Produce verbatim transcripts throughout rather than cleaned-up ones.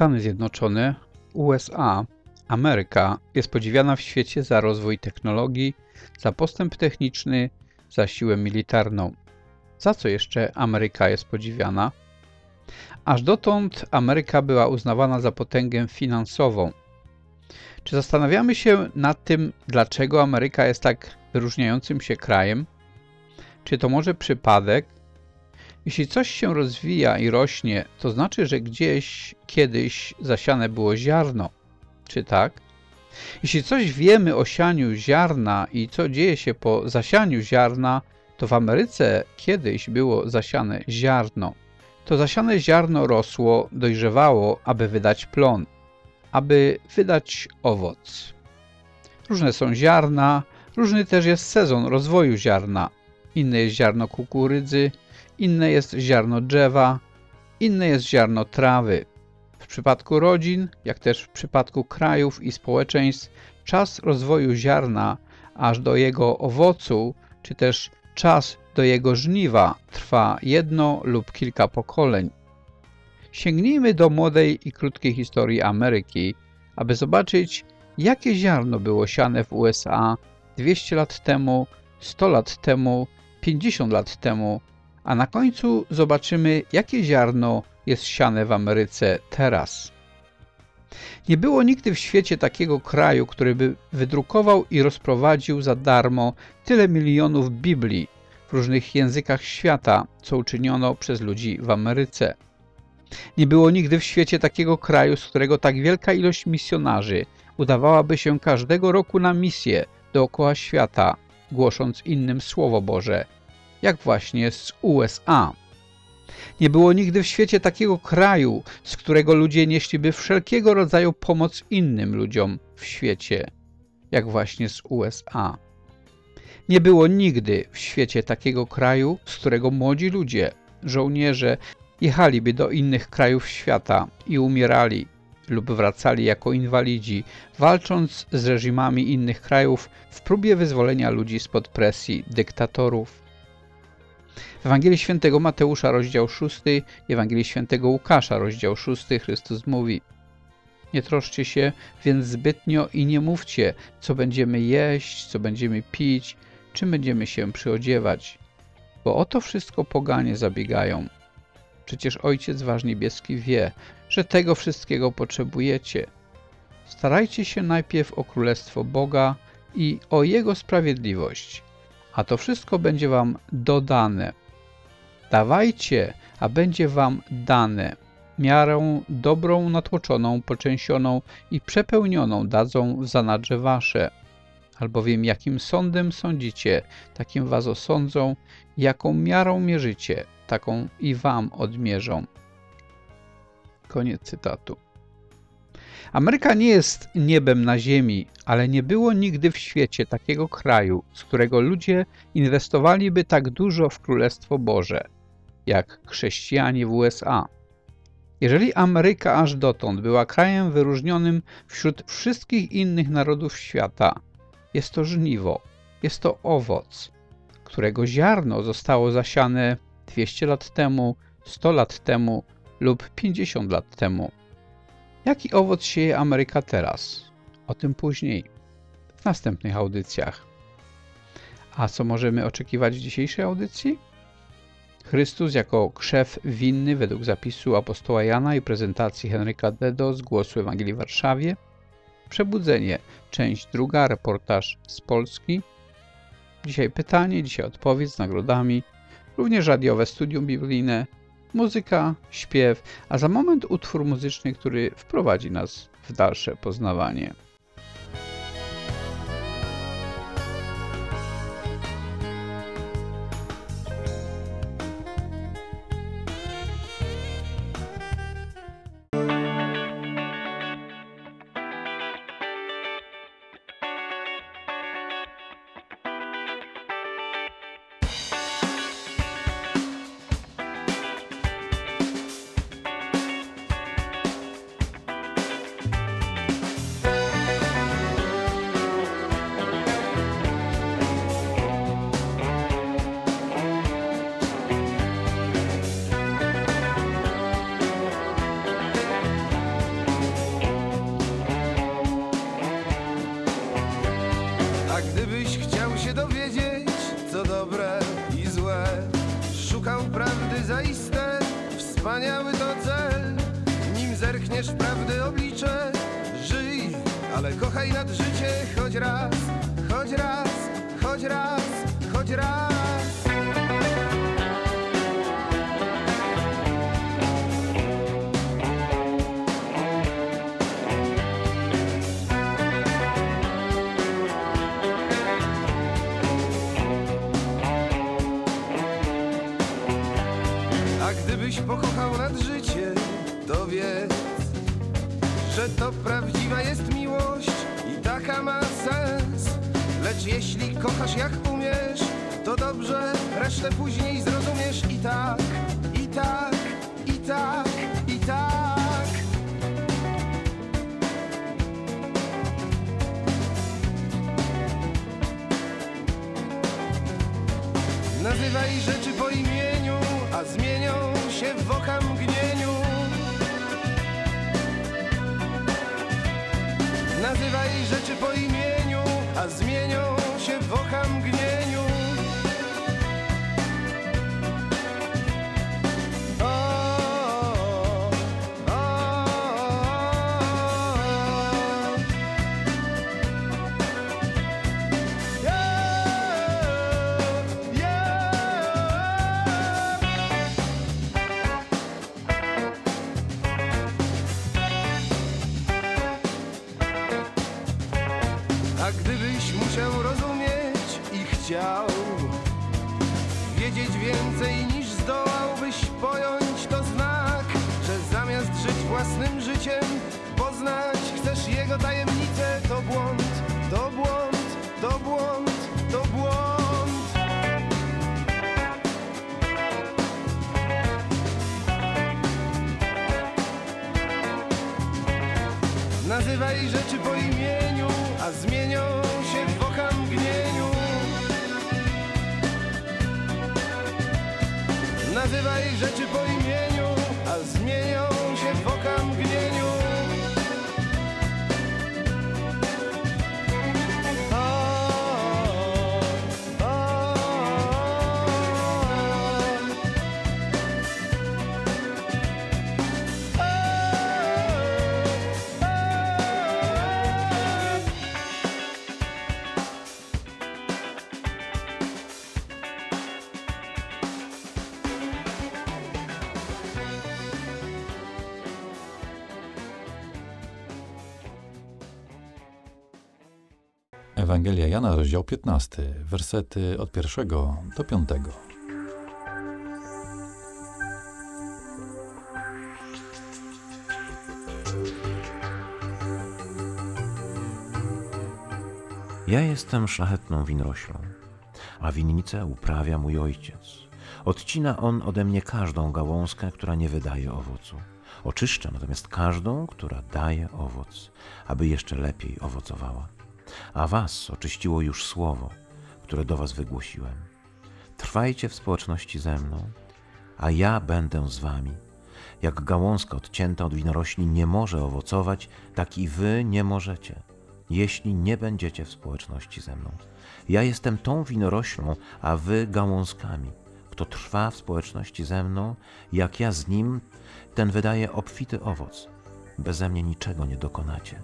Stany Zjednoczone, U S A, Ameryka jest podziwiana w świecie za rozwój technologii, za postęp techniczny, za siłę militarną. Za co jeszcze Ameryka jest podziwiana? Aż dotąd Ameryka była uznawana za potęgę finansową. Czy zastanawiamy się nad tym, dlaczego Ameryka jest tak wyróżniającym się krajem? Czy to może przypadek? Jeśli coś się rozwija i rośnie, to znaczy, że gdzieś kiedyś zasiane było ziarno. Czy tak? Jeśli coś wiemy o sianiu ziarna i co dzieje się po zasianiu ziarna, to w Ameryce kiedyś było zasiane ziarno. To zasiane ziarno rosło, dojrzewało, aby wydać plon, aby wydać owoc. Różne są ziarna, różny też jest sezon rozwoju ziarna. Inne jest ziarno kukurydzy, inne jest ziarno drzewa, inne jest ziarno trawy. W przypadku rodzin, jak też w przypadku krajów i społeczeństw, czas rozwoju ziarna aż do jego owocu, czy też czas do jego żniwa trwa jedno lub kilka pokoleń. Sięgnijmy do młodej i krótkiej historii Ameryki, aby zobaczyć, jakie ziarno było siane w U S A dwieście lat temu, sto lat temu, pięćdziesiąt lat temu, a na końcu zobaczymy, jakie ziarno jest siane w Ameryce teraz. Nie było nigdy w świecie takiego kraju, który by wydrukował i rozprowadził za darmo tyle milionów Biblii w różnych językach świata, co uczyniono przez ludzi w Ameryce. Nie było nigdy w świecie takiego kraju, z którego tak wielka ilość misjonarzy udawałaby się każdego roku na misję dookoła świata, głosząc innym Słowo Boże, jak właśnie z U S A. Nie było nigdy w świecie takiego kraju, z którego ludzie nieśliby wszelkiego rodzaju pomoc innym ludziom w świecie, jak właśnie z U S A. Nie było nigdy w świecie takiego kraju, z którego młodzi ludzie, żołnierze, jechaliby do innych krajów świata i umierali lub wracali jako inwalidzi, walcząc z reżimami innych krajów w próbie wyzwolenia ludzi spod presji dyktatorów. W Ewangelii Świętego Mateusza, rozdział szósty, Ewangelii Świętego Łukasza, rozdział szósty, Chrystus mówi: nie troszcie się więc zbytnio i nie mówcie, co będziemy jeść, co będziemy pić, czym będziemy się przyodziewać, bo o to wszystko poganie zabiegają. Przecież Ojciec Wasz Niebieski wie, że tego wszystkiego potrzebujecie. Starajcie się najpierw o Królestwo Boga i o Jego sprawiedliwość, a to wszystko będzie wam dodane. Dawajcie, a będzie wam dane. Miarą dobrą, natłoczoną, poczęsioną i przepełnioną dadzą w zanadrze wasze. Albowiem jakim sądem sądzicie, takim was osądzą, jaką miarą mierzycie, taką i wam odmierzą. Koniec cytatu. Ameryka nie jest niebem na ziemi, ale nie było nigdy w świecie takiego kraju, z którego ludzie inwestowaliby tak dużo w Królestwo Boże, jak chrześcijanie w U S A. Jeżeli Ameryka aż dotąd była krajem wyróżnionym wśród wszystkich innych narodów świata, jest to żniwo, jest to owoc, którego ziarno zostało zasiane dwieście lat temu, sto lat temu lub pięćdziesiąt lat temu. Jaki owoc sieje Ameryka teraz? O tym później, w następnych audycjach. A co możemy oczekiwać w dzisiejszej audycji? Chrystus jako krzew winny według zapisu apostoła Jana i prezentacji Henryka Dedo z Głosu Ewangelii w Warszawie. Przebudzenie, część druga, reportaż z Polski. Dzisiaj pytanie, dzisiaj odpowiedź z nagrodami. Również radiowe studium biblijne, muzyka, śpiew, a za moment utwór muzyczny, który wprowadzi nas w dalsze poznawanie. wspaniały to cel, nim zerkniesz w prawdy oblicze. Żyj, ale kochaj nad życie, choć raz, choć raz, choć raz, choć raz. A gdybyś pokochał nad życie, to wiedz, że to prawdziwa jest miłość i taka ma sens. Lecz jeśli kochasz jak umiesz, to dobrze, resztę później zrozumiesz. I tak, i tak, i tak, i tak. Nazywaj rzeczy po imieniu, a zmienią się w okamgnieniu. Nazywaj rzeczy po imieniu, a zmienią się w okamgnieniu. O, o, o, o. Yeah, yeah. A gdybyś musiał rozumieć i chciał wiedzieć więcej niż zdołałbyś pojąć, to znak, że zamiast żyć własnym życiem, poznać chcesz jego tajemnicę. To błąd, to błąd, to błąd, to błąd. Nazywaj rzeczy po imieniu, a zmienią się w okamgnieniu. Nazywaj rzeczy po imieniu, a zmienią się w okamgnieniu. O, o, o, Ewangelia Jana, rozdział piętnasty, wersety od pierwszego do piątego. Ja jestem szlachetną winoroślą, a winnicę uprawia mój ojciec. Odcina on ode mnie każdą gałązkę, która nie wydaje owocu. Oczyszcza natomiast każdą, która daje owoc, aby jeszcze lepiej owocowała. A was oczyściło już słowo, które do was wygłosiłem. Trwajcie w społeczności ze mną, a ja będę z wami. Jak gałązka odcięta od winorośli nie może owocować, tak i wy nie możecie, jeśli nie będziecie w społeczności ze mną. Ja jestem tą winoroślą, a wy gałązkami. Kto trwa w społeczności ze mną, jak ja z nim, ten wydaje obfity owoc. Beze mnie niczego nie dokonacie.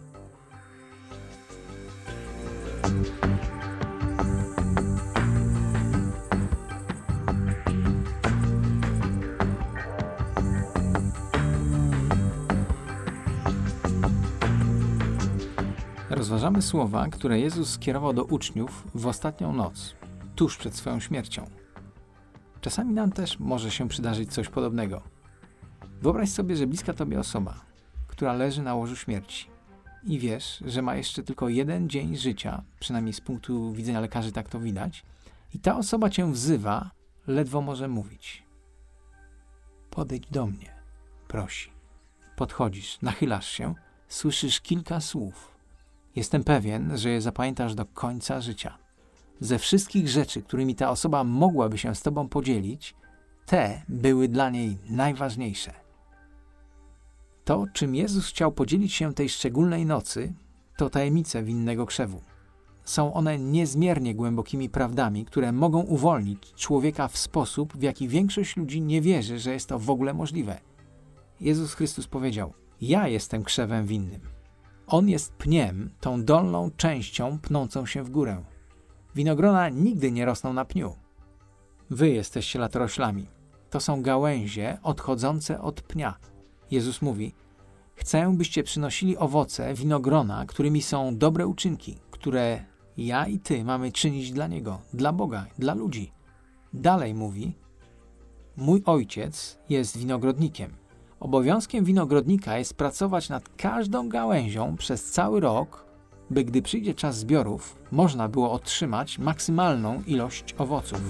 Rozważamy słowa, które Jezus skierował do uczniów w ostatnią noc, tuż przed swoją śmiercią. Czasami nam też może się przydarzyć coś podobnego. Wyobraź sobie, że bliska tobie osoba, która leży na łożu śmierci i wiesz, że ma jeszcze tylko jeden dzień życia, przynajmniej z punktu widzenia lekarzy tak to widać, i ta osoba cię wzywa, ledwo może mówić. Podejdź do mnie, prosi. Podchodzisz, nachylasz się, słyszysz kilka słów. Jestem pewien, że je zapamiętasz do końca życia. Ze wszystkich rzeczy, którymi ta osoba mogłaby się z tobą podzielić, te były dla niej najważniejsze. To, czym Jezus chciał podzielić się tej szczególnej nocy, to tajemnice winnego krzewu. Są one niezmiernie głębokimi prawdami, które mogą uwolnić człowieka w sposób, w jaki większość ludzi nie wierzy, że jest to w ogóle możliwe. Jezus Chrystus powiedział: ja jestem krzewem winnym. On jest pniem, tą dolną częścią pnącą się w górę. Winogrona nigdy nie rosną na pniu. Wy jesteście latoroślami. To są gałęzie odchodzące od pnia. Jezus mówi: chcę, byście przynosili owoce winogrona, którymi są dobre uczynki, które ja i ty mamy czynić dla Niego, dla Boga, dla ludzi. Dalej mówi: mój ojciec jest winogrodnikiem. Obowiązkiem winogrodnika jest pracować nad każdą gałęzią przez cały rok, by gdy przyjdzie czas zbiorów, można było otrzymać maksymalną ilość owoców.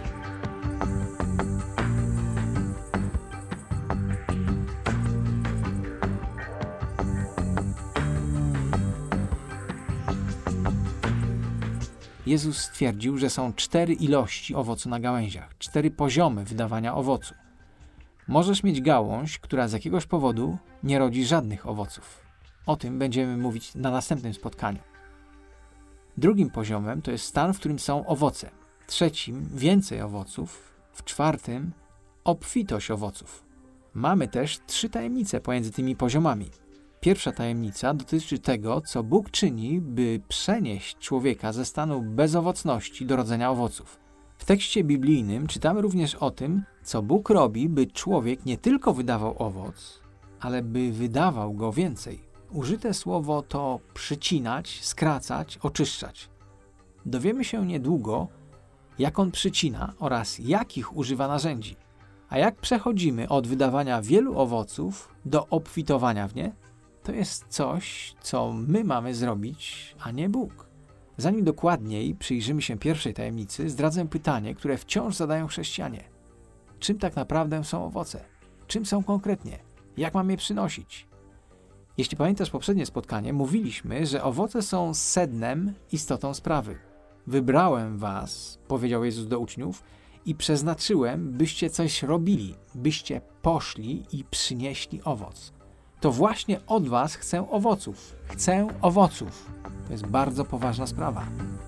Jezus stwierdził, że są cztery ilości owocu na gałęziach, cztery poziomy wydawania owocu. Możesz mieć gałąź, która z jakiegoś powodu nie rodzi żadnych owoców. O tym będziemy mówić na następnym spotkaniu. Drugim poziomem to jest stan, w którym są owoce. Trzecim więcej owoców. W czwartym obfitość owoców. Mamy też trzy tajemnice pomiędzy tymi poziomami. Pierwsza tajemnica dotyczy tego, co Bóg czyni, by przenieść człowieka ze stanu bezowocności do rodzenia owoców. W tekście biblijnym czytamy również o tym, co Bóg robi, by człowiek nie tylko wydawał owoc, ale by wydawał go więcej. Użyte słowo to przycinać, skracać, oczyszczać. Dowiemy się niedługo, jak on przycina oraz jakich używa narzędzi. A jak przechodzimy od wydawania wielu owoców do obfitowania w nie, to jest coś, co my mamy zrobić, a nie Bóg. Zanim dokładniej przyjrzymy się pierwszej tajemnicy, zdradzę pytanie, które wciąż zadają chrześcijanie. Czym tak naprawdę są owoce? Czym są konkretnie? Jak mam je przynosić? Jeśli pamiętasz poprzednie spotkanie, mówiliśmy, że owoce są sednem, istotą sprawy. Wybrałem was, powiedział Jezus do uczniów, i przeznaczyłem, byście coś robili, byście poszli i przynieśli owoc. To właśnie od was chcę owoców. Chcę owoców. To jest bardzo poważna sprawa.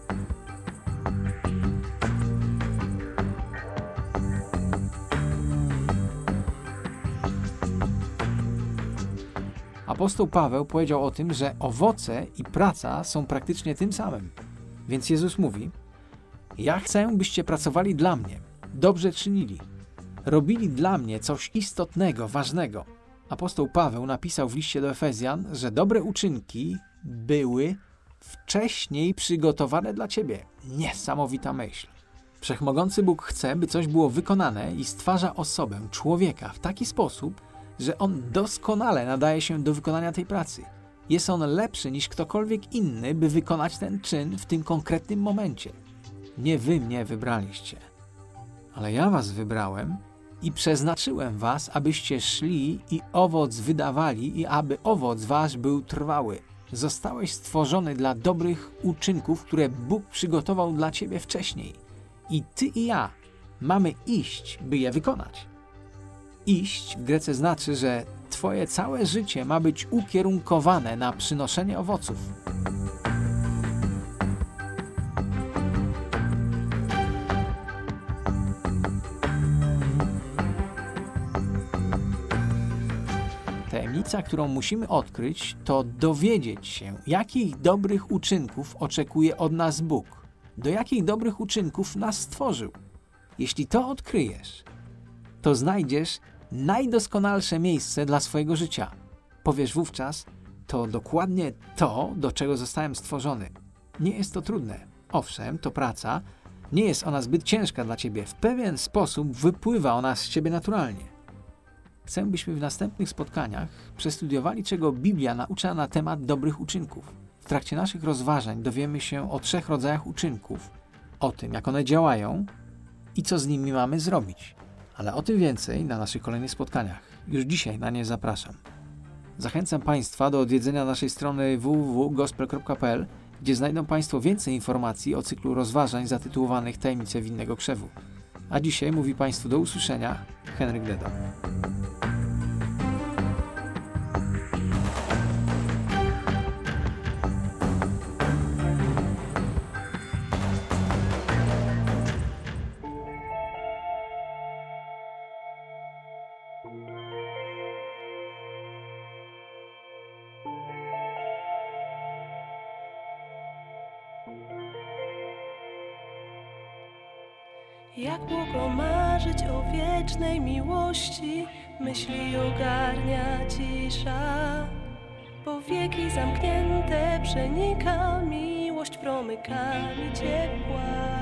Apostoł Paweł powiedział o tym, że owoce i praca są praktycznie tym samym. Więc Jezus mówi: ja chcę, byście pracowali dla mnie, dobrze czynili, robili dla mnie coś istotnego, ważnego. Apostoł Paweł napisał w liście do Efezjan, że dobre uczynki były wcześniej przygotowane dla ciebie. Niesamowita myśl. Wszechmogący Bóg chce, by coś było wykonane i stwarza osobę, człowieka w taki sposób, że on doskonale nadaje się do wykonania tej pracy. Jest on lepszy niż ktokolwiek inny, by wykonać ten czyn w tym konkretnym momencie. Nie wy mnie wybraliście, ale ja was wybrałem i przeznaczyłem was, abyście szli i owoc wydawali i aby owoc wasz był trwały. Zostałeś stworzony dla dobrych uczynków, które Bóg przygotował dla ciebie wcześniej. I ty i ja mamy iść, by je wykonać. Iść w Grece znaczy, że twoje całe życie ma być ukierunkowane na przynoszenie owoców. Tajemnica, którą musimy odkryć, to dowiedzieć się, jakich dobrych uczynków oczekuje od nas Bóg, do jakich dobrych uczynków nas stworzył. Jeśli to odkryjesz, to znajdziesz najdoskonalsze miejsce dla swojego życia. Powiesz wówczas: to dokładnie to, do czego zostałem stworzony. Nie jest to trudne. Owszem, to praca, nie jest ona zbyt ciężka dla ciebie. W pewien sposób wypływa ona z ciebie naturalnie. Chcę, byśmy w następnych spotkaniach przestudiowali, czego Biblia naucza na temat dobrych uczynków. W trakcie naszych rozważań dowiemy się o trzech rodzajach uczynków, o tym, jak one działają i co z nimi mamy zrobić. Ale o tym więcej na naszych kolejnych spotkaniach. Już dzisiaj na nie zapraszam. Zachęcam Państwa do odwiedzenia naszej strony w w w kropka gospel kropka p l, gdzie znajdą Państwo więcej informacji o cyklu rozważań zatytułowanych Tajemnice winnego krzewu. A dzisiaj mówi Państwu do usłyszenia Henryk Deda. Jak mogło marzyć o wiecznej miłości, myśli ogarnia cisza. Powieki zamknięte przenika miłość promykami ciepła.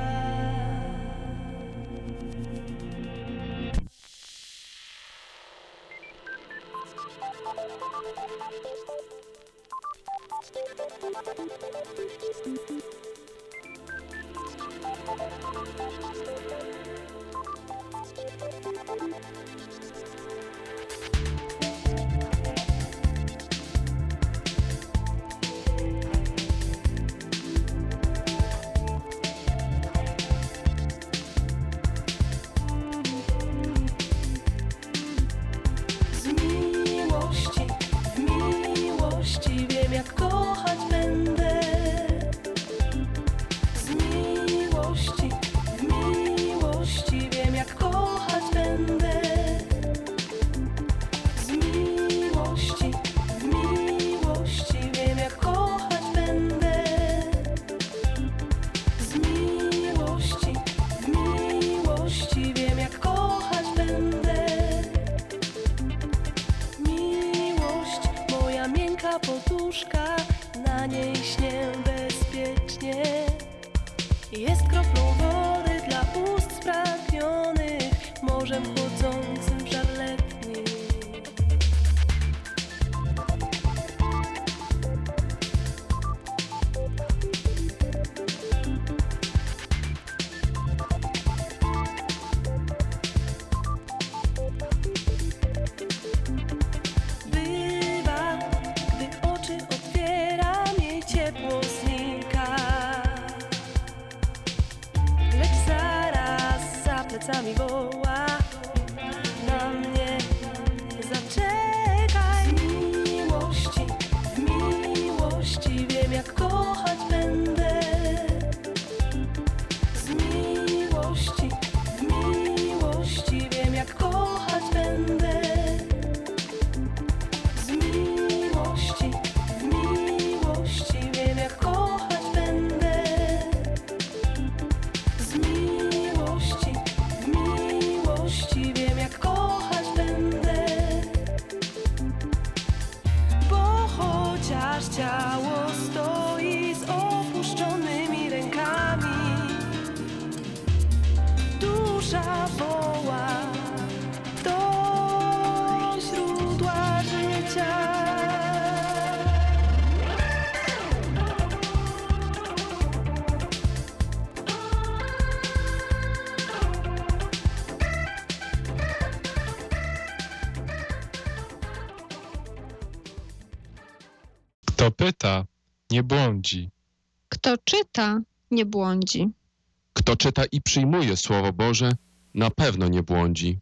Poduszka, na niej śnię bezpiecznie. Jest kroplą wody dla ust spragnionych, morzem chłodzącym w żar letni. Plecami woła na mnie, zaczekaj. Z miłości, w miłości wiem, jak kochać będę. Z miłości, w miłości wiem, jak kochać będę. Z miłości, w miłości wiem, jak kochać będę. Z miłości, w miłości wiem, jak kochać będę. Bo chociaż ciało stoi z opuszczonymi rękami, dusza woła do źródła życia. Kto pyta, nie błądzi. Kto czyta, nie błądzi. Kto czyta i przyjmuje Słowo Boże, na pewno nie błądzi.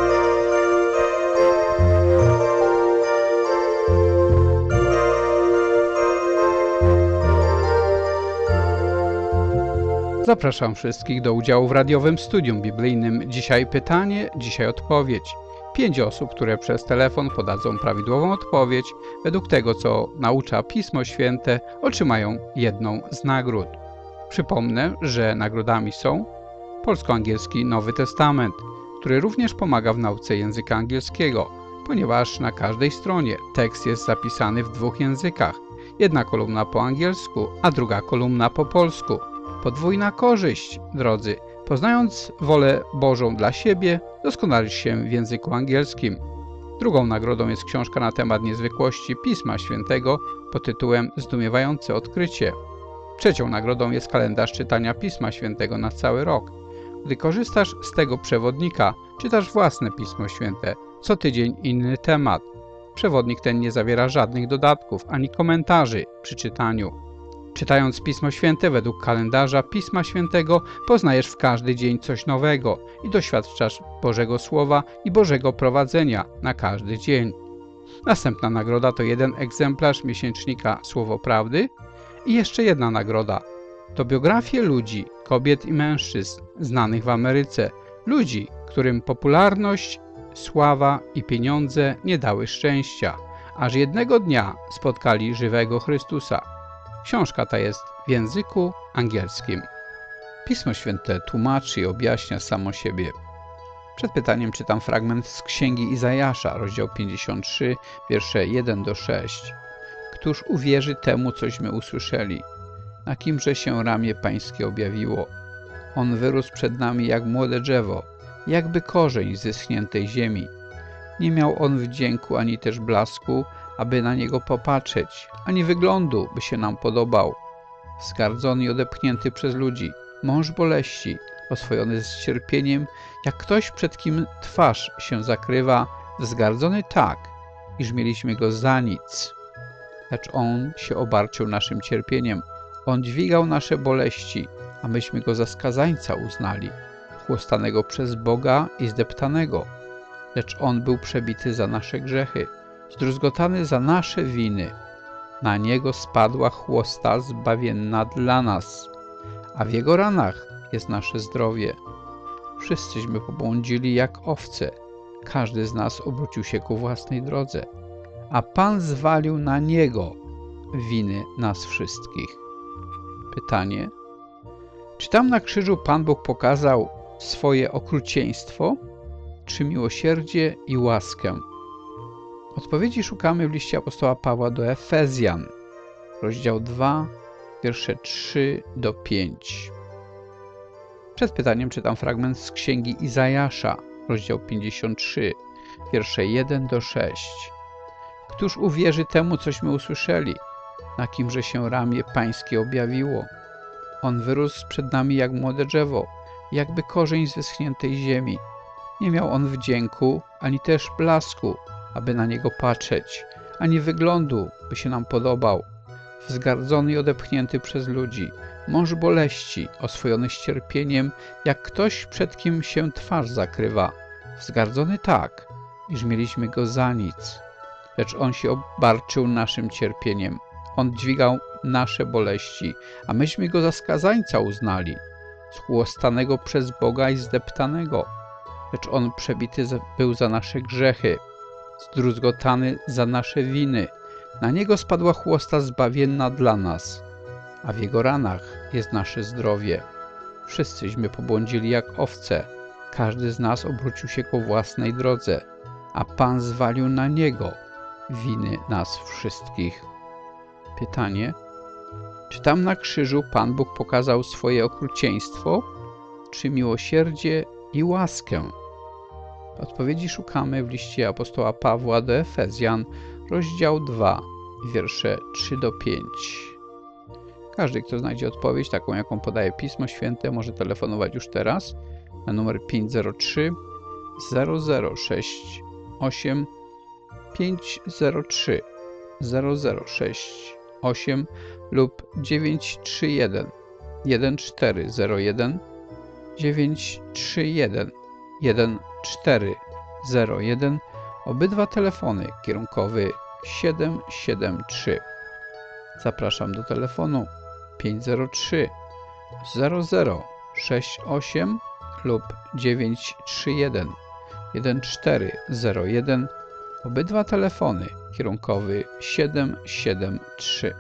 Zapraszam wszystkich do udziału w radiowym studium biblijnym. Dzisiaj pytanie, dzisiaj odpowiedź. Pięć osób, które przez telefon podadzą prawidłową odpowiedź według tego, co naucza Pismo Święte, otrzymają jedną z nagród. Przypomnę, że nagrodami są polsko-angielski Nowy Testament, który również pomaga w nauce języka angielskiego, ponieważ na każdej stronie tekst jest zapisany w dwóch językach. Jedna kolumna po angielsku, a druga kolumna po polsku. Podwójna korzyść, drodzy. Poznając wolę Bożą dla siebie, doskonalisz się w języku angielskim. Drugą nagrodą jest książka na temat niezwykłości Pisma Świętego pod tytułem Zdumiewające odkrycie. Trzecią nagrodą jest kalendarz czytania Pisma Świętego na cały rok. Gdy korzystasz z tego przewodnika, czytasz własne Pismo Święte, co tydzień inny temat. Przewodnik ten nie zawiera żadnych dodatków ani komentarzy przy czytaniu. Czytając Pismo Święte według kalendarza Pisma Świętego, poznajesz w każdy dzień coś nowego i doświadczasz Bożego Słowa i Bożego prowadzenia na każdy dzień. Następna nagroda to jeden egzemplarz miesięcznika Słowo Prawdy i jeszcze jedna nagroda. To biografie ludzi, kobiet i mężczyzn znanych w Ameryce, ludzi, którym popularność, sława i pieniądze nie dały szczęścia, aż jednego dnia spotkali żywego Chrystusa. Książka ta jest w języku angielskim. Pismo Święte tłumaczy i objaśnia samo siebie. Przed pytaniem czytam fragment z Księgi Izajasza, rozdział pięćdziesiąt trzy, wiersze jeden do szóstego. Któż uwierzy temu, cośmy usłyszeli? Na kimże się ramię Pańskie objawiło? On wyrósł przed nami jak młode drzewo, jakby korzeń z wyschniętej ziemi. Nie miał on wdzięku ani też blasku, aby na niego popatrzeć, ani wyglądu, by się nam podobał. Zgardzony i odepchnięty przez ludzi, mąż boleści, oswojony z cierpieniem, jak ktoś, przed kim twarz się zakrywa, wzgardzony tak, iż mieliśmy go za nic. Lecz on się obarczył naszym cierpieniem, on dźwigał nasze boleści, a myśmy go za skazańca uznali, chłostanego przez Boga i zdeptanego. Lecz on był przebity za nasze grzechy, zdruzgotany za nasze winy. Na niego spadła chłosta zbawienna dla nas, a w jego ranach jest nasze zdrowie. Wszyscyśmy pobłądzili jak owce, każdy z nas obrócił się ku własnej drodze, a Pan zwalił na niego winy nas wszystkich. Pytanie: czy tam na krzyżu Pan Bóg pokazał swoje okrucieństwo, czy miłosierdzie i łaskę? Odpowiedzi szukamy w liście apostoła Pawła do Efezjan, rozdział dwa, wiersze trzy do pięciu. Przed pytaniem czytam fragment z Księgi Izajasza, rozdział pięćdziesiąt trzy, wiersze jeden do szóstego. Któż uwierzy temu, cośmy usłyszeli? Na kimże się ramię Pańskie objawiło? On wyrósł przed nami jak młode drzewo, jakby korzeń z wyschniętej ziemi. Nie miał on wdzięku, ani też blasku, aby na niego patrzeć, ani wyglądu, by się nam podobał. Wzgardzony i odepchnięty przez ludzi, mąż boleści, oswojony z cierpieniem, jak ktoś, przed kim się twarz zakrywa. Wzgardzony tak, iż mieliśmy go za nic. Lecz on się obarczył naszym cierpieniem. On dźwigał nasze boleści, a myśmy go za skazańca uznali, schłostanego przez Boga i zdeptanego. Lecz on przebity był za nasze grzechy, zdruzgotany za nasze winy. Na niego spadła chłosta zbawienna dla nas, a w jego ranach jest nasze zdrowie. Wszyscyśmy pobłądzili jak owce, każdy z nas obrócił się ku własnej drodze, a Pan zwalił na niego winy nas wszystkich. Pytanie: czy tam na krzyżu Pan Bóg pokazał swoje okrucieństwo, czy miłosierdzie i łaskę? Odpowiedzi szukamy w liście apostoła Pawła do Efezjan, rozdział dwa, wiersze trzy do pięciu. Każdy, kto znajdzie odpowiedź, taką jaką podaje Pismo Święte, może telefonować już teraz na numer pięć zero trzy zero zero sześć osiem pięć zero trzy zero zero sześć osiem lub dziewięć trzy jeden jeden cztery zero jeden dziewięć trzy jeden jeden cztery zero jeden. Obydwa telefony kierunkowy siedem siedem trzy. Zapraszam do telefonu pięć zero trzy zero zero sześć osiem lub dziewięć trzy jeden jeden cztery zero jeden. Obydwa telefony kierunkowy siedem siedem trzy.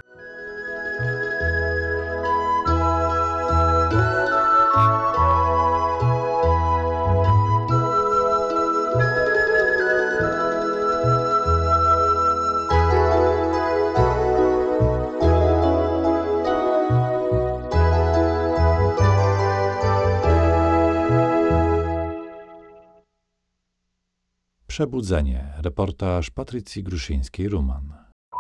Przebudzenie. Reportaż Patrycji Gruszyńskiej-Ruman.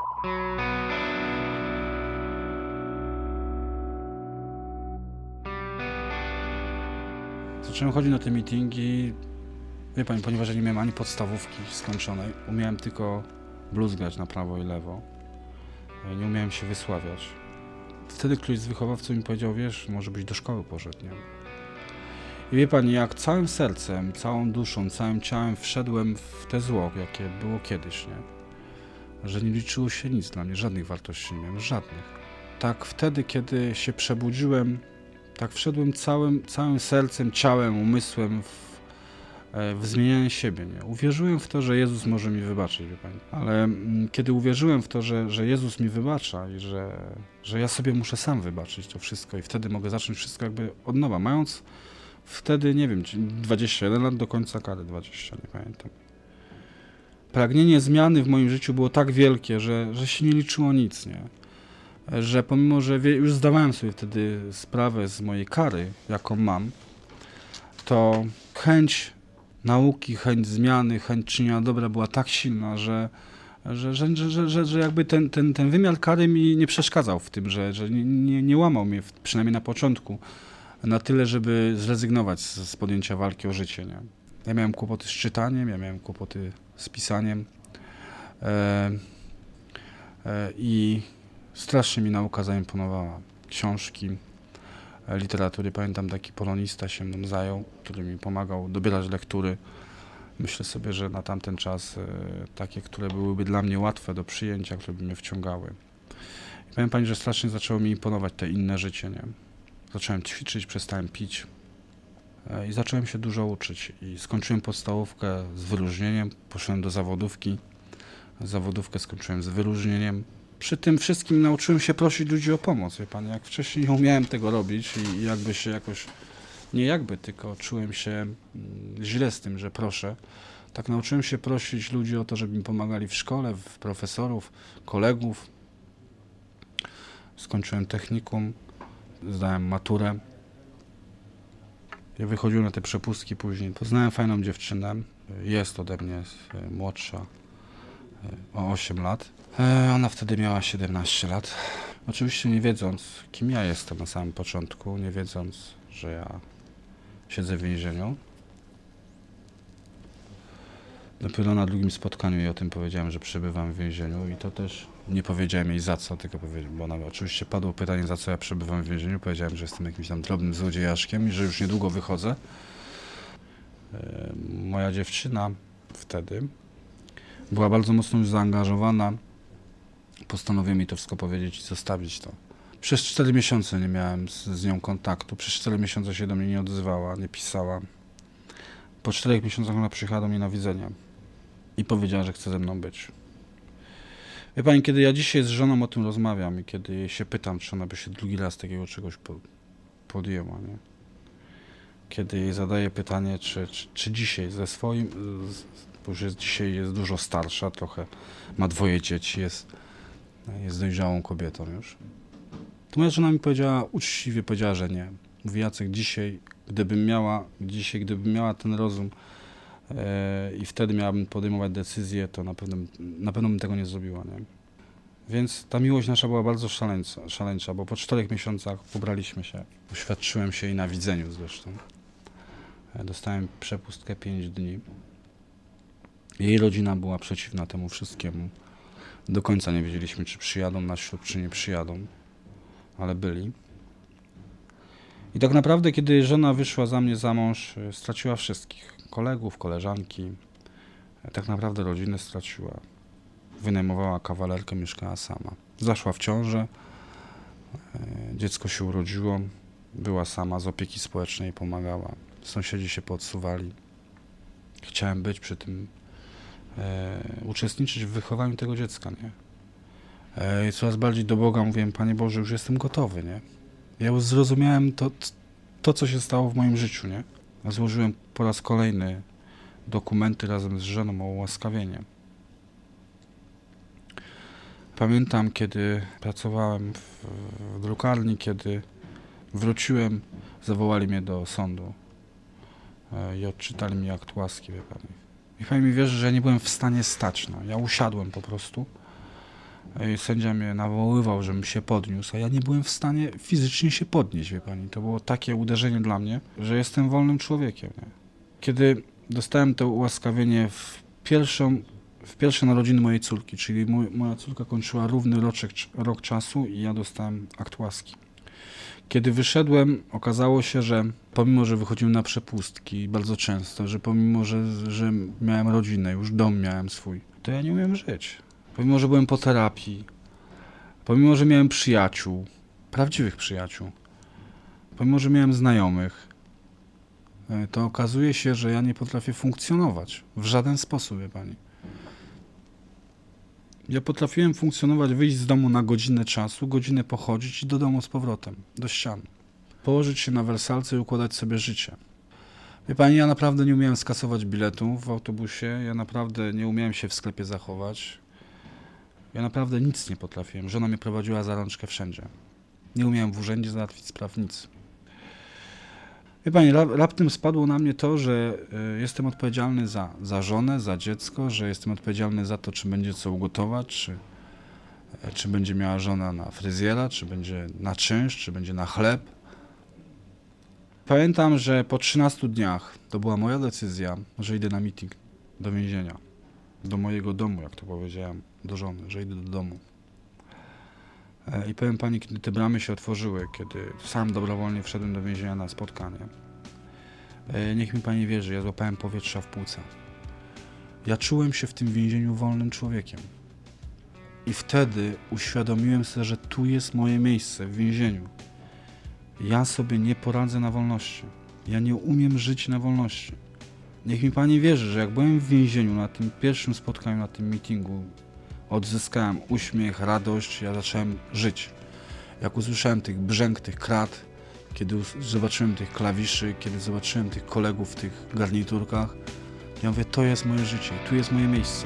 Zacząłem chodzić na te meetingi, wie pani, ponieważ ja nie miałem ani podstawówki skończonej, umiałem tylko bluzgać na prawo i lewo, nie umiałem się wysławiać. Wtedy ktoś z wychowawców mi powiedział: wiesz, może byś do szkoły poszedł, nie? I wie pani, jak całym sercem, całą duszą, całym ciałem wszedłem w te zło, jakie było kiedyś, nie? Że nie liczyło się nic dla mnie, żadnych wartości nie miałem, żadnych. Tak wtedy, kiedy się przebudziłem, tak wszedłem całym, całym sercem, ciałem, umysłem w, w zmienianie siebie, nie? Uwierzyłem w to, że Jezus może mi wybaczyć, wie pani. Ale mm, kiedy uwierzyłem w to, że, że Jezus mi wybacza i że, że ja sobie muszę sam wybaczyć to wszystko i wtedy mogę zacząć wszystko jakby od nowa, mając wtedy, nie wiem, dwadzieścia jeden lat do końca kary, dwadzieścia, nie pamiętam. Pragnienie zmiany w moim życiu było tak wielkie, że, że się nie liczyło nic, nie? Że pomimo, że wie, już zdawałem sobie wtedy sprawę z mojej kary, jaką mam, to chęć nauki, chęć zmiany, chęć czynienia dobra była tak silna, że, że, że, że, że, że jakby ten, ten, ten wymiar kary mi nie przeszkadzał w tym, że, że nie, nie, nie łamał mnie, przynajmniej na początku, na tyle, żeby zrezygnować z, z podjęcia walki o życie. Nie? Ja miałem kłopoty z czytaniem, ja miałem kłopoty z pisaniem e, e, i strasznie mi nauka zaimponowała. Książki, literatury. Pamiętam, taki polonista się mną zajął, który mi pomagał dobierać lektury. Myślę sobie, że na tamten czas e, takie, które byłyby dla mnie łatwe do przyjęcia, które by mnie wciągały. I powiem pani, że strasznie zaczęło mi imponować te inne życie, nie? Zacząłem ćwiczyć, przestałem pić e, i zacząłem się dużo uczyć. I skończyłem podstawówkę z wyróżnieniem, poszedłem do zawodówki. Zawodówkę skończyłem z wyróżnieniem. Przy tym wszystkim nauczyłem się prosić ludzi o pomoc, wie pan, jak wcześniej nie umiałem tego robić i jakby się jakoś, nie jakby, tylko czułem się mm, źle z tym, że proszę. Tak nauczyłem się prosić ludzi o to, żeby mi pomagali w szkole, w profesorów, kolegów. Skończyłem technikum, zdałem maturę. Ja wychodziłem na te przepustki później. Poznałem fajną dziewczynę, jest ode mnie młodsza o osiem lat. Ona wtedy miała siedemnaście lat. Oczywiście nie wiedząc, kim ja jestem na samym początku, nie wiedząc, że ja siedzę w więzieniu. Dopiero na drugim spotkaniu jej o tym powiedziałem, że przebywam w więzieniu i to też nie powiedziałem jej za co, tylko powiedziałem, bo ona, oczywiście padło pytanie, za co ja przebywam w więzieniu. Powiedziałem, że jestem jakimś tam drobnym złodziejaszkiem i że już niedługo wychodzę. Moja dziewczyna wtedy była bardzo mocno już zaangażowana. Postanowiłem jej to wszystko powiedzieć i zostawić to. Przez cztery miesiące nie miałem z, z nią kontaktu. Przez cztery miesiące się do mnie nie odzywała, nie pisała. Po czterech miesiącach ona przyjechała do mnie na widzenie i powiedziała, że chce ze mną być. Wie pani, kiedy ja dzisiaj z żoną o tym rozmawiam i kiedy jej się pytam, czy ona by się drugi raz takiego czegoś po, podjęła, nie? Kiedy jej zadaję pytanie, czy, czy, czy dzisiaj ze swoim, z, bo już jest, dzisiaj jest dużo starsza, trochę ma dwoje dzieci, jest, jest dojrzałą kobietą już. To moja żona mi powiedziała, uczciwie powiedziała, że nie. Mówi, Jacek, dzisiaj, gdybym miała, dzisiaj, gdybym miała ten rozum e, i wtedy miałabym podejmować decyzję, to na pewno, na pewno bym tego nie zrobiła, nie? Więc ta miłość nasza była bardzo szaleńca, szaleńcza, bo po czterech miesiącach pobraliśmy się. Uświadczyłem się jej na widzeniu zresztą. E, dostałem przepustkę pięć dni. Jej rodzina była przeciwna temu wszystkiemu. Do końca nie wiedzieliśmy, czy przyjadą na ślub, czy nie przyjadą, ale byli. I tak naprawdę, kiedy żona wyszła za mnie za mąż, straciła wszystkich. Kolegów, koleżanki. Tak naprawdę rodzinę straciła. Wynajmowała kawalerkę, mieszkała sama. Zaszła w ciążę. Dziecko się urodziło. Była sama, z opieki społecznej pomagała. Sąsiedzi się podsuwali. Chciałem być przy tym, e, uczestniczyć w wychowaniu tego dziecka, nie? E, coraz bardziej do Boga mówiłem, Panie Boże, już jestem gotowy, nie? Ja już zrozumiałem to, to, co się stało w moim życiu, nie? Złożyłem po raz kolejny dokumenty razem z żoną o ułaskawienie. Pamiętam, kiedy pracowałem w, w drukarni, kiedy wróciłem, zawołali mnie do sądu e, i odczytali mi akt łaski, wie pani. I pani mi wierzy, że ja nie byłem w stanie stać, no. Ja usiadłem po prostu. I sędzia mnie nawoływał, żebym się podniósł, a ja nie byłem w stanie fizycznie się podnieść, wie pani. To było takie uderzenie dla mnie, że jestem wolnym człowiekiem, nie? Kiedy dostałem to ułaskawienie w pierwszą, w pierwsze narodziny mojej córki, czyli mój, moja córka kończyła równy roczek, rok czasu i ja dostałem akt łaski. Kiedy wyszedłem, okazało się, że pomimo, że wychodziłem na przepustki bardzo często, że pomimo, że, że miałem rodzinę, już dom miałem swój, to ja nie umiem żyć. Pomimo, że byłem po terapii, pomimo, że miałem przyjaciół, prawdziwych przyjaciół, pomimo, że miałem znajomych, to okazuje się, że ja nie potrafię funkcjonować w żaden sposób, wie pani. Ja potrafiłem funkcjonować, wyjść z domu na godzinę czasu, godzinę pochodzić i do domu z powrotem, do ścian. Położyć się na wersalce i układać sobie życie. Wie pani, ja naprawdę nie umiałem skasować biletu w autobusie, ja naprawdę nie umiałem się w sklepie zachować. Ja naprawdę nic nie potrafiłem. Żona mnie prowadziła za rączkę wszędzie. Nie umiałem w urzędzie załatwić spraw, nic. Wie pani, raptem spadło na mnie to, że y, jestem odpowiedzialny za, za żonę, za dziecko, że jestem odpowiedzialny za to, czy będzie co ugotować, czy, y, czy będzie miała żona na fryzjera, czy będzie na czynsz, czy będzie na chleb. Pamiętam, że po trzynastu dniach to była moja decyzja, że idę na meeting do więzienia, do mojego domu, jak to powiedziałem, do żony, że idę do domu. I powiem pani, kiedy te bramy się otworzyły, kiedy sam dobrowolnie wszedłem do więzienia na spotkanie, niech mi pani wierzy, ja złapałem powietrza w płuca. Ja czułem się w tym więzieniu wolnym człowiekiem. I wtedy uświadomiłem sobie, że tu jest moje miejsce, w więzieniu. Ja sobie nie poradzę na wolności. Ja nie umiem żyć na wolności. Niech mi pani wierzy, że jak byłem w więzieniu na tym pierwszym spotkaniu, na tym meetingu, odzyskałem uśmiech, radość, ja zacząłem żyć. Jak usłyszałem tych brzęk, tych krat, kiedy zobaczyłem tych klawiszy, kiedy zobaczyłem tych kolegów w tych garniturkach, ja mówię, to jest moje życie, tu jest moje miejsce.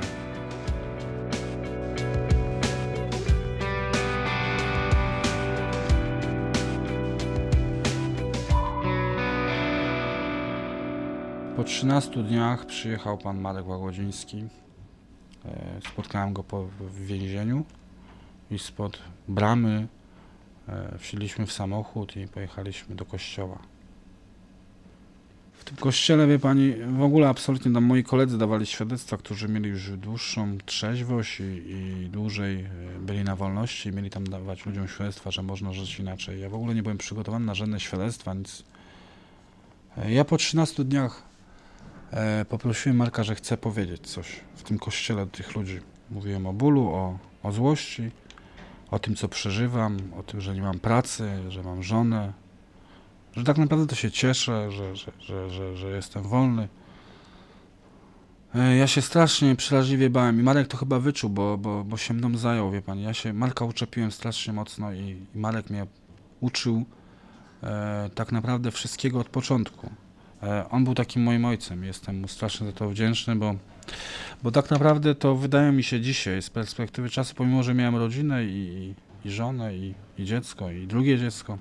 Po trzynastu dniach przyjechał pan Marek Łagodziński. Spotkałem go po, w więzieniu i spod bramy e, wsiedliśmy w samochód i pojechaliśmy do kościoła. W tym kościele, wie pani, w ogóle absolutnie tam moi koledzy dawali świadectwa, którzy mieli już dłuższą trzeźwość i, i dłużej byli na wolności i mieli tam dawać ludziom świadectwa, że można żyć inaczej. Ja w ogóle nie byłem przygotowany na żadne świadectwa, nic. Ja po trzynastu dniach E, poprosiłem Marka, że chcę powiedzieć coś w tym kościele do tych ludzi. Mówiłem o bólu, o, o złości, o tym, co przeżywam, o tym, że nie mam pracy, że mam żonę, że tak naprawdę to się cieszę, że, że, że, że, że jestem wolny. E, ja się strasznie przeraźliwie bałem i Marek to chyba wyczuł, bo, bo, bo się mną zajął, wie pani. Ja się Marka uczepiłem strasznie mocno i, i Marek mnie uczył e, tak naprawdę wszystkiego od początku. On był takim moim ojcem, jestem mu strasznie za to wdzięczny, bo, bo tak naprawdę to wydaje mi się dzisiaj z perspektywy czasu, pomimo że miałem rodzinę i, i żonę i, i dziecko i drugie dziecko,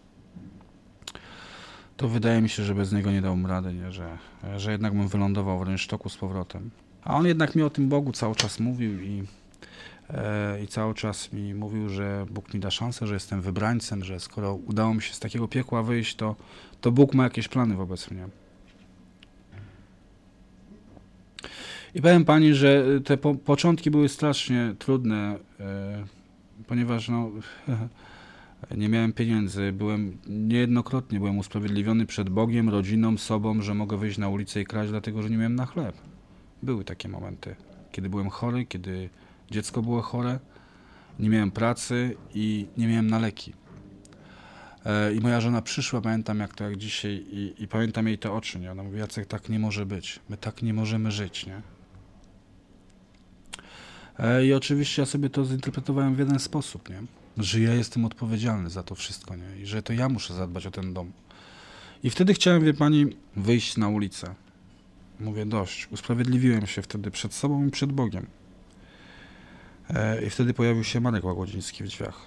to wydaje mi się, że bez niego nie dałbym rady, nie? Że, że jednak bym wylądował w rynsztoku z powrotem. A on jednak mi o tym Bogu cały czas mówił i, e, i cały czas mi mówił, że Bóg mi da szansę, że jestem wybrańcem, że skoro udało mi się z takiego piekła wyjść, to to Bóg ma jakieś plany wobec mnie. I powiem pani, że te po początki były strasznie trudne, e, ponieważ no, nie miałem pieniędzy. Byłem niejednokrotnie byłem usprawiedliwiony przed Bogiem, rodziną, sobą, że mogę wyjść na ulicę i kraść, dlatego że nie miałem na chleb. Były takie momenty, kiedy byłem chory, kiedy dziecko było chore, nie miałem pracy i nie miałem na leki. I moja żona przyszła, pamiętam jak to jak dzisiaj i, i pamiętam jej te oczy, nie? Ona mówi, Jacek, tak nie może być, my tak nie możemy żyć, nie? I oczywiście ja sobie to zinterpretowałem w jeden sposób, nie? Że ja jestem odpowiedzialny za to wszystko, nie? I że to ja muszę zadbać o ten dom. I wtedy chciałem, wie pani, wyjść na ulicę. Mówię, dość. Usprawiedliwiłem się wtedy przed sobą i przed Bogiem. I wtedy pojawił się Marek Łagodziński w drzwiach.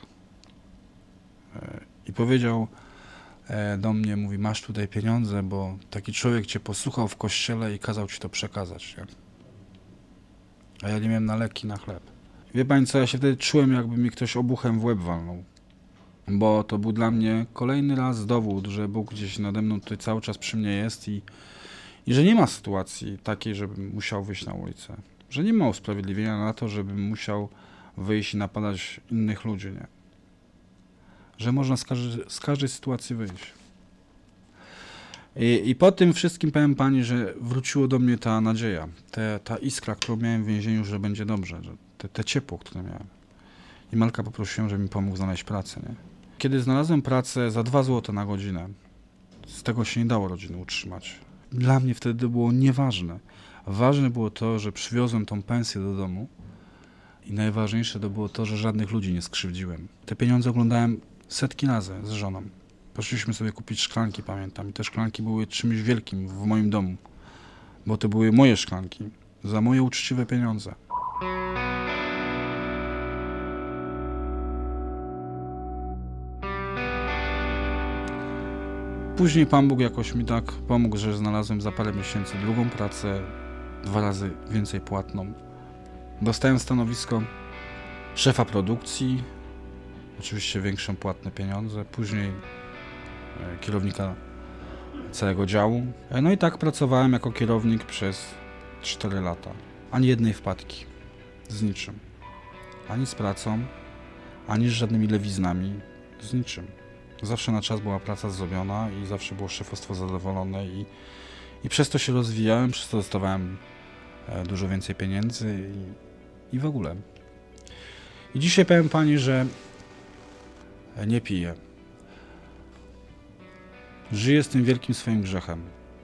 I powiedział do mnie, mówi, masz tutaj pieniądze, bo taki człowiek cię posłuchał w kościele i kazał ci to przekazać. Nie? A ja nie miałem na leki, na chleb. Wie pani co, ja się wtedy czułem, jakby mi ktoś obuchem w łeb walnął. Bo to był dla mnie kolejny raz dowód, że Bóg gdzieś nade mną tutaj cały czas przy mnie jest i, i że nie ma sytuacji takiej, żebym musiał wyjść na ulicę. Że nie ma usprawiedliwienia na to, żebym musiał wyjść i napadać innych ludzi, nie? Że można z każdej, z każdej sytuacji wyjść. I, I po tym wszystkim powiem pani, że wróciło do mnie ta nadzieja, te, ta iskra, którą miałem w więzieniu, że będzie dobrze, że te, te ciepło, które miałem. I Marka poprosiłem, żeby mi pomógł znaleźć pracę. Nie? Kiedy znalazłem pracę za dwa złote na godzinę, z tego się nie dało rodziny utrzymać. dla mnie wtedy było nieważne. Ważne było to, że przywiozłem tą pensję do domu i najważniejsze to było to, że żadnych ludzi nie skrzywdziłem. Te pieniądze oglądałem setki razy z żoną. Poszliśmy sobie kupić szklanki, pamiętam, i te szklanki były czymś wielkim w moim domu, bo to były moje szklanki, za moje uczciwe pieniądze. Później Pan Bóg jakoś mi tak pomógł, że znalazłem za parę miesięcy drugą pracę, dwa razy więcej płatną. Dostałem stanowisko szefa produkcji, oczywiście większe płatne pieniądze, później kierownika całego działu. No i tak pracowałem jako kierownik przez cztery lata. Ani jednej wpadki, z niczym. Ani z pracą, ani z żadnymi lewiznami, z niczym. Zawsze na czas była praca zrobiona i zawsze było szefostwo zadowolone i, i przez to się rozwijałem, przez to dostawałem dużo więcej pieniędzy i, i w ogóle. I dzisiaj powiem Pani, że nie piję. Żyję z tym wielkim swoim grzechem.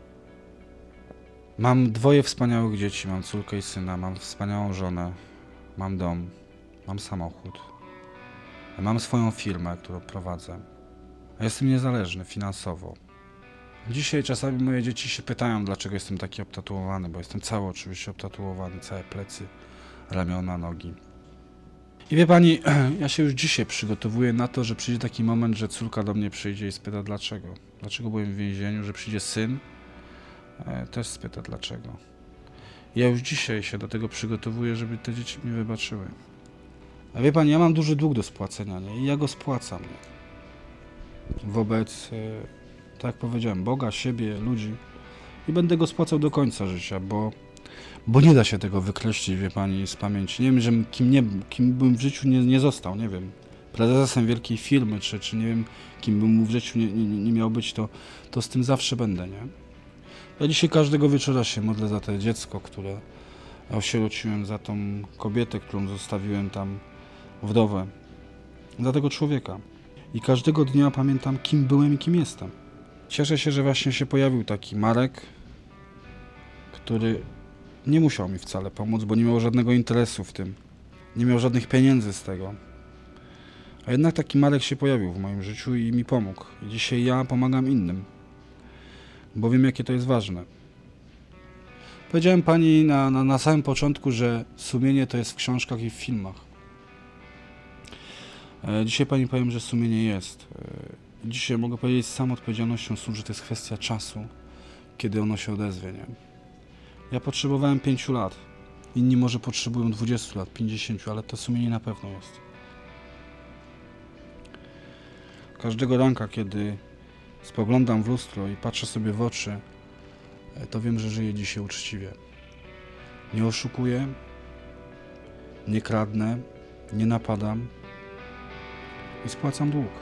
Mam dwoje wspaniałych dzieci, mam córkę i syna, mam wspaniałą żonę, mam dom, mam samochód, mam swoją firmę, którą prowadzę. Jestem niezależny finansowo. Dzisiaj czasami moje dzieci się pytają, dlaczego jestem taki obtatuowany, bo jestem cały oczywiście obtatuowany, całe plecy, ramiona, nogi. I wie Pani, ja się już dzisiaj przygotowuję na to, że przyjdzie taki moment, że córka do mnie przyjdzie i spyta dlaczego. Dlaczego byłem w więzieniu, że przyjdzie syn, e, też spyta dlaczego. Ja już dzisiaj się do tego przygotowuję, żeby te dzieci mi wybaczyły. A wie Pani, ja mam duży dług do spłacenia, nie? I ja go spłacam. Nie? Wobec, e, tak jak powiedziałem, Boga, siebie, ludzi. I będę go spłacał do końca życia, bo, bo nie da się tego wykreślić, wie Pani, z pamięci. Nie wiem, że kim, nie, kim bym w życiu nie, nie został, nie wiem. Prezesem wielkiej firmy, czy, czy nie wiem, kim bym w życiu nie, nie, nie miał być, to, to z tym zawsze będę, nie? Ja dzisiaj każdego wieczora się modlę za to dziecko, które osierociłem, za tą kobietę, którą zostawiłem tam, wdowę, za tego człowieka. I każdego dnia pamiętam, kim byłem i kim jestem. Cieszę się, że właśnie się pojawił taki Marek, który nie musiał mi wcale pomóc, bo nie miał żadnego interesu w tym. Nie miał żadnych pieniędzy z tego. A jednak taki Marek się pojawił w moim życiu i mi pomógł. I dzisiaj ja pomagam innym, bo wiem, jakie to jest ważne. Powiedziałem Pani na, na, na samym początku, że sumienie to jest w książkach i w filmach. E, dzisiaj Pani powiem, że sumienie jest. E, dzisiaj mogę powiedzieć z całą odpowiedzialnością słów, że to jest kwestia czasu, kiedy ono się odezwie, nie? Ja potrzebowałem pięciu lat. Inni może potrzebują dwudziestu lat, pięćdziesięciu, ale to sumienie na pewno jest. Każdego ranka, kiedy spoglądam w lustro i patrzę sobie w oczy, to wiem, że żyję dzisiaj uczciwie. Nie oszukuję, nie kradnę, nie napadam i spłacam dług.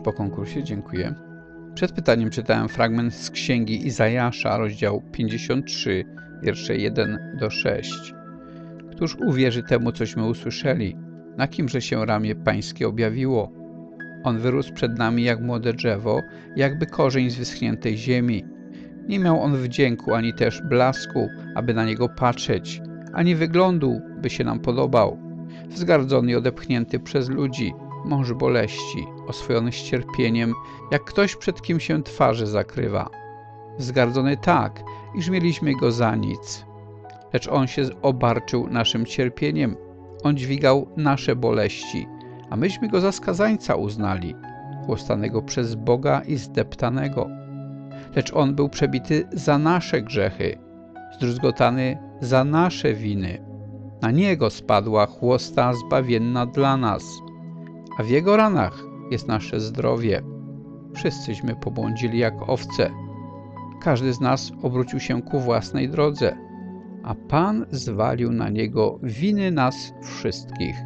po konkursie, dziękuję. Przed pytaniem czytałem fragment z księgi Izajasza, rozdział pięćdziesiąty trzeci, wiersze jeden do szóstego. Któż uwierzy temu, cośmy usłyszeli? Na kimże się ramię pańskie objawiło? On wyrósł przed nami jak młode drzewo, jakby korzeń z wyschniętej ziemi. Nie miał on wdzięku, ani też blasku, aby na niego patrzeć, ani wyglądu, by się nam podobał. Wzgardzony i odepchnięty przez ludzi, mąż boleści, oswojony z cierpieniem, jak ktoś, przed kim się twarzy zakrywa. Wzgardzony tak, iż mieliśmy go za nic. Lecz on się obarczył naszym cierpieniem, on dźwigał nasze boleści, a myśmy go za skazańca uznali, chłostanego przez Boga i zdeptanego. Lecz on był przebity za nasze grzechy, zdruzgotany za nasze winy. Na niego spadła chłosta zbawienna dla nas, a w jego ranach jest nasze zdrowie. Wszyscyśmy pobłądzili jak owce. Każdy z nas obrócił się ku własnej drodze, a Pan zwalił na niego winy nas wszystkich.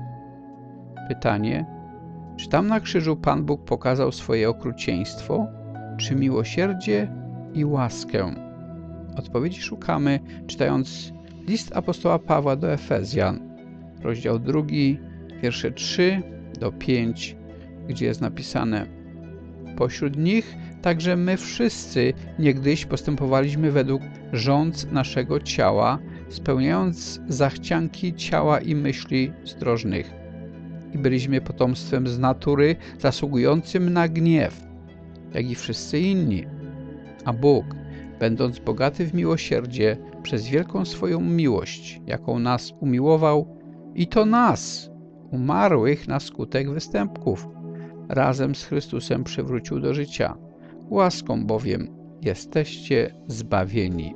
Pytanie, czy tam na krzyżu Pan Bóg pokazał swoje okrucieństwo, czy miłosierdzie i łaskę? Odpowiedzi szukamy, czytając list apostoła Pawła do Efezjan, rozdział drugi, wiersze trzy do pięć, gdzie jest napisane: pośród nich także my wszyscy niegdyś postępowaliśmy według rządz naszego ciała, spełniając zachcianki ciała i myśli zdrożnych. I byliśmy potomstwem z natury zasługującym na gniew, jak i wszyscy inni. A Bóg, będąc bogaty w miłosierdzie, przez wielką swoją miłość, jaką nas umiłował, i to nas, umarłych na skutek występków, razem z Chrystusem przywrócił do życia. Łaską bowiem jesteście zbawieni.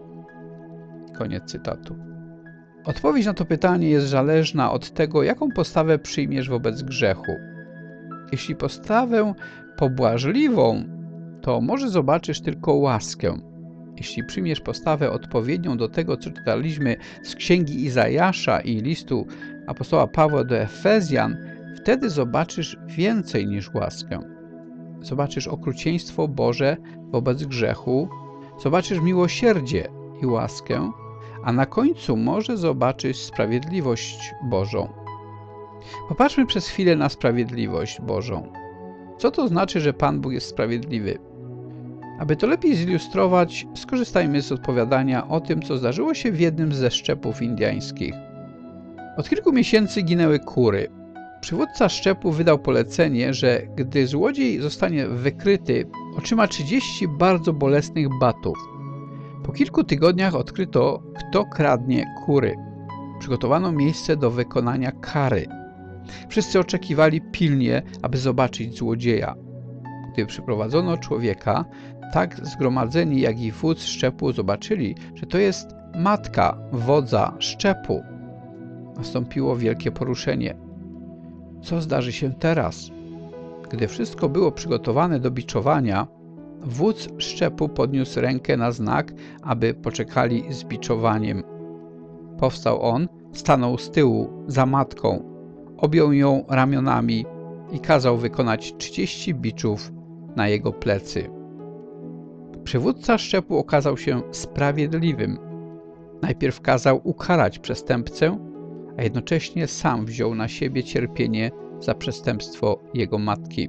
Koniec cytatu. Odpowiedź na to pytanie jest zależna od tego, jaką postawę przyjmiesz wobec grzechu. Jeśli postawę pobłażliwą, to może zobaczysz tylko łaskę. Jeśli przyjmiesz postawę odpowiednią do tego, co czytaliśmy z księgi Izajasza i listu apostoła Pawła do Efezjan, wtedy zobaczysz więcej niż łaskę. Zobaczysz okrucieństwo Boże wobec grzechu, zobaczysz miłosierdzie i łaskę, a na końcu może zobaczysz sprawiedliwość Bożą. Popatrzmy przez chwilę na sprawiedliwość Bożą. Co to znaczy, że Pan Bóg jest sprawiedliwy? Aby to lepiej zilustrować, skorzystajmy z opowiadania o tym, co zdarzyło się w jednym ze szczepów indyjskich. Od kilku miesięcy ginęły kury. Przywódca szczepu wydał polecenie, że gdy złodziej zostanie wykryty, otrzyma trzydzieści bardzo bolesnych batów. Po kilku tygodniach odkryto, kto kradnie kury. Przygotowano miejsce do wykonania kary. Wszyscy oczekiwali pilnie, aby zobaczyć złodzieja. Gdy przyprowadzono człowieka, tak zgromadzeni jak i wódz szczepu zobaczyli, że to jest matka wodza szczepu. Nastąpiło wielkie poruszenie. Co zdarzy się teraz? Gdy wszystko było przygotowane do biczowania, wódz szczepu podniósł rękę na znak, aby poczekali z biczowaniem. Powstał on, stanął z tyłu, za matką, objął ją ramionami i kazał wykonać trzydzieści biczów na jego plecy. Przywódca szczepu okazał się sprawiedliwym. Najpierw kazał ukarać przestępcę, a jednocześnie sam wziął na siebie cierpienie za przestępstwo jego matki.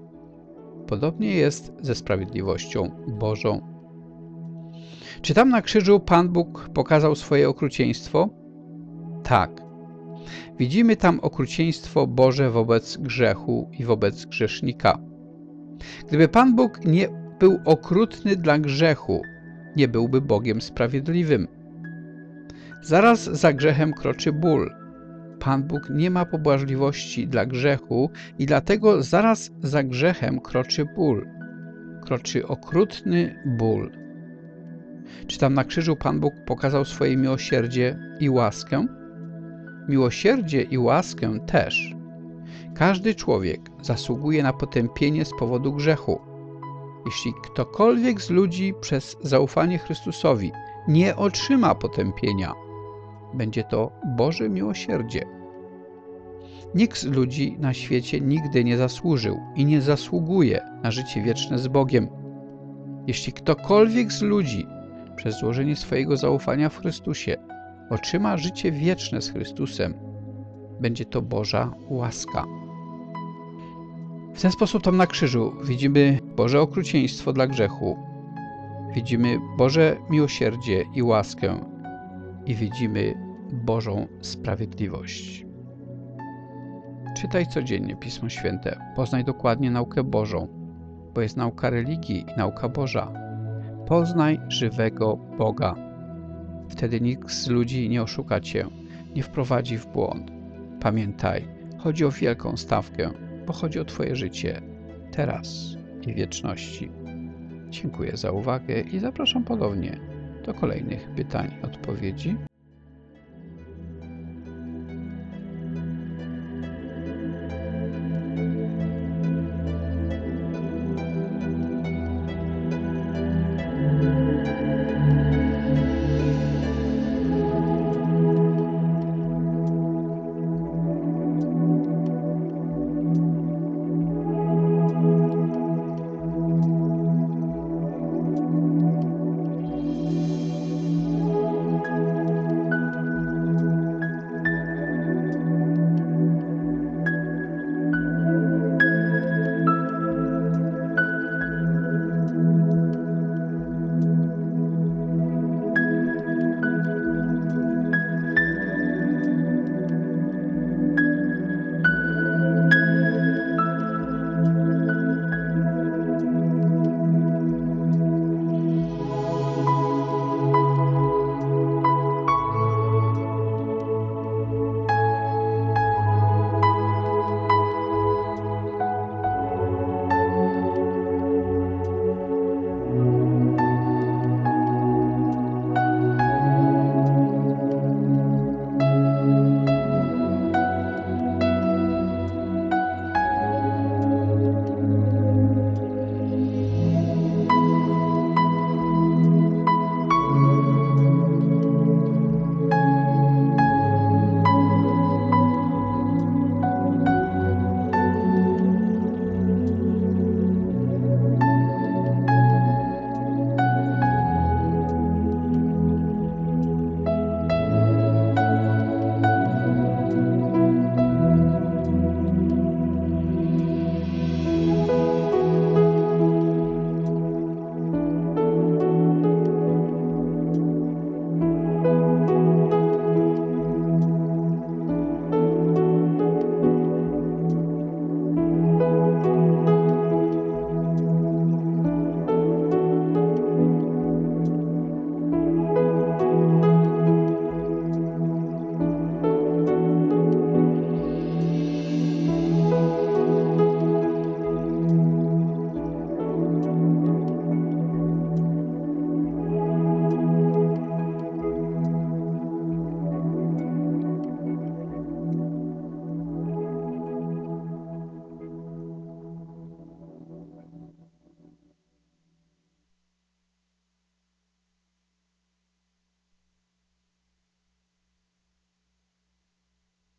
Podobnie jest ze sprawiedliwością Bożą. Czy tam na krzyżu Pan Bóg pokazał swoje okrucieństwo? Tak. Widzimy tam okrucieństwo Boże wobec grzechu i wobec grzesznika. Gdyby Pan Bóg nie był okrutny dla grzechu, nie byłby Bogiem sprawiedliwym. Zaraz za grzechem kroczy ból. Pan Bóg nie ma pobłażliwości dla grzechu i dlatego zaraz za grzechem kroczy ból. Kroczy okrutny ból. Czy tam na krzyżu Pan Bóg pokazał swoje miłosierdzie i łaskę? Miłosierdzie i łaskę też. Każdy człowiek zasługuje na potępienie z powodu grzechu. Jeśli ktokolwiek z ludzi przez zaufanie Chrystusowi nie otrzyma potępienia, będzie to Boże miłosierdzie. Nikt z ludzi na świecie nigdy nie zasłużył i nie zasługuje na życie wieczne z Bogiem. Jeśli ktokolwiek z ludzi przez złożenie swojego zaufania w Chrystusie otrzyma życie wieczne z Chrystusem, będzie to Boża łaska. W ten sposób tam na krzyżu widzimy Boże okrucieństwo dla grzechu, widzimy Boże miłosierdzie i łaskę i widzimy Bożą sprawiedliwość. Czytaj codziennie Pismo Święte, poznaj dokładnie naukę Bożą, bo jest nauka religii i nauka Boża. Poznaj żywego Boga. Wtedy nikt z ludzi nie oszuka cię, nie wprowadzi w błąd. Pamiętaj, chodzi o wielką stawkę, bo chodzi o twoje życie, teraz i w wieczności. Dziękuję za uwagę i zapraszam ponownie do kolejnych pytań i odpowiedzi.